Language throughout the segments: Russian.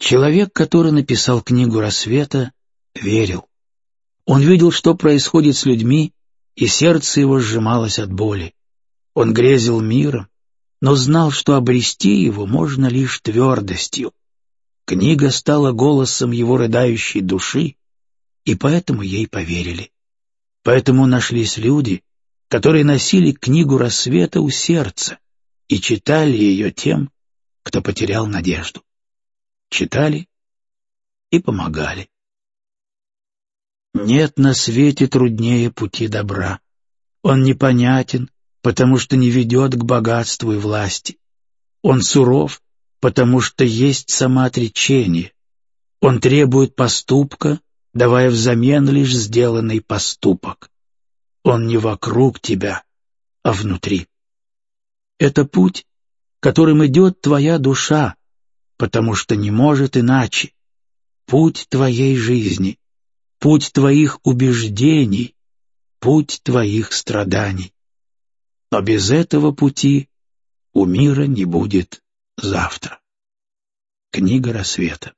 Человек, который написал книгу «Рассвета», верил. Он видел, что происходит с людьми, и сердце его сжималось от боли. Он грезил миром, но знал, что обрести его можно лишь твердостью. Книга стала голосом его рыдающей души, и поэтому ей поверили. Поэтому нашлись люди, которые носили книгу «Рассвета» у сердца и читали ее тем, кто потерял надежду. Читали и помогали. Нет на свете труднее пути добра. Он непонятен, потому что не ведет к богатству и власти. Он суров, потому что есть самоотречение. Он требует поступка, давая взамен лишь сделанный поступок. Он не вокруг тебя, а внутри. Это путь, которым идет твоя душа, потому что не может иначе. Путь твоей жизни, путь твоих убеждений, путь твоих страданий. Но без этого пути у мира не будет завтра. Книга «Рассвета».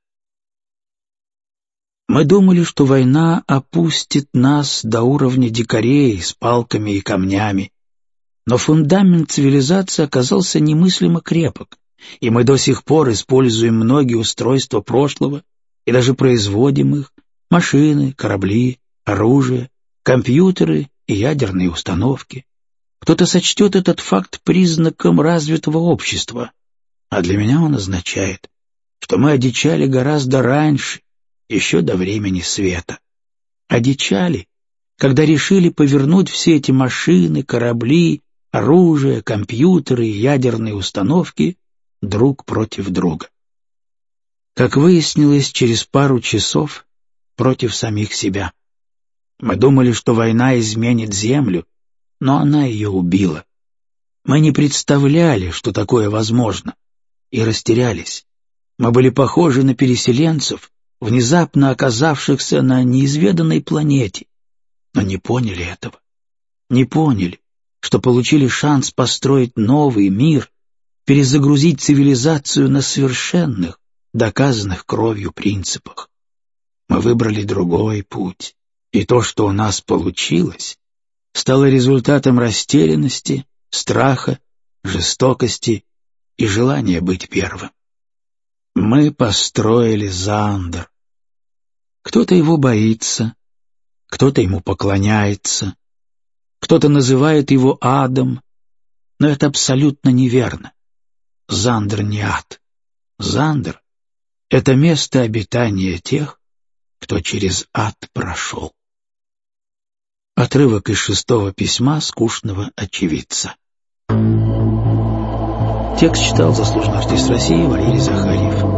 Мы думали, что война опустит нас до уровня дикарей с палками и камнями, но фундамент цивилизации оказался немыслимо крепок, и мы до сих пор используем многие устройства прошлого и даже производим их: машины, корабли, оружие, компьютеры и ядерные установки. Кто-то сочтет этот факт признаком развитого общества, а для меня он означает, что мы одичали гораздо раньше, еще до времени света. Одичали, когда решили повернуть все эти машины, корабли, оружие, компьютеры и ядерные установки друг против друга. Как выяснилось, через пару часов против самих себя. Мы думали, что война изменит Землю, но она ее убила. Мы не представляли, что такое возможно, и растерялись. Мы были похожи на переселенцев, внезапно оказавшихся на неизведанной планете, но не поняли этого. Не поняли, что получили шанс построить новый мир, перезагрузить цивилизацию на совершенных, доказанных кровью принципах. Мы выбрали другой путь, и то, что у нас получилось, стало результатом растерянности, страха, жестокости и желания быть первым. Мы построили Зандер. Кто-то его боится, кто-то ему поклоняется, кто-то называет его адом, но это абсолютно неверно. Зандер не ад. Зандер — это место обитания тех, кто через ад прошел. Отрывок из 6-го письма скучного очевидца. Текст читал заслуженный артист России Валерий Захарьев.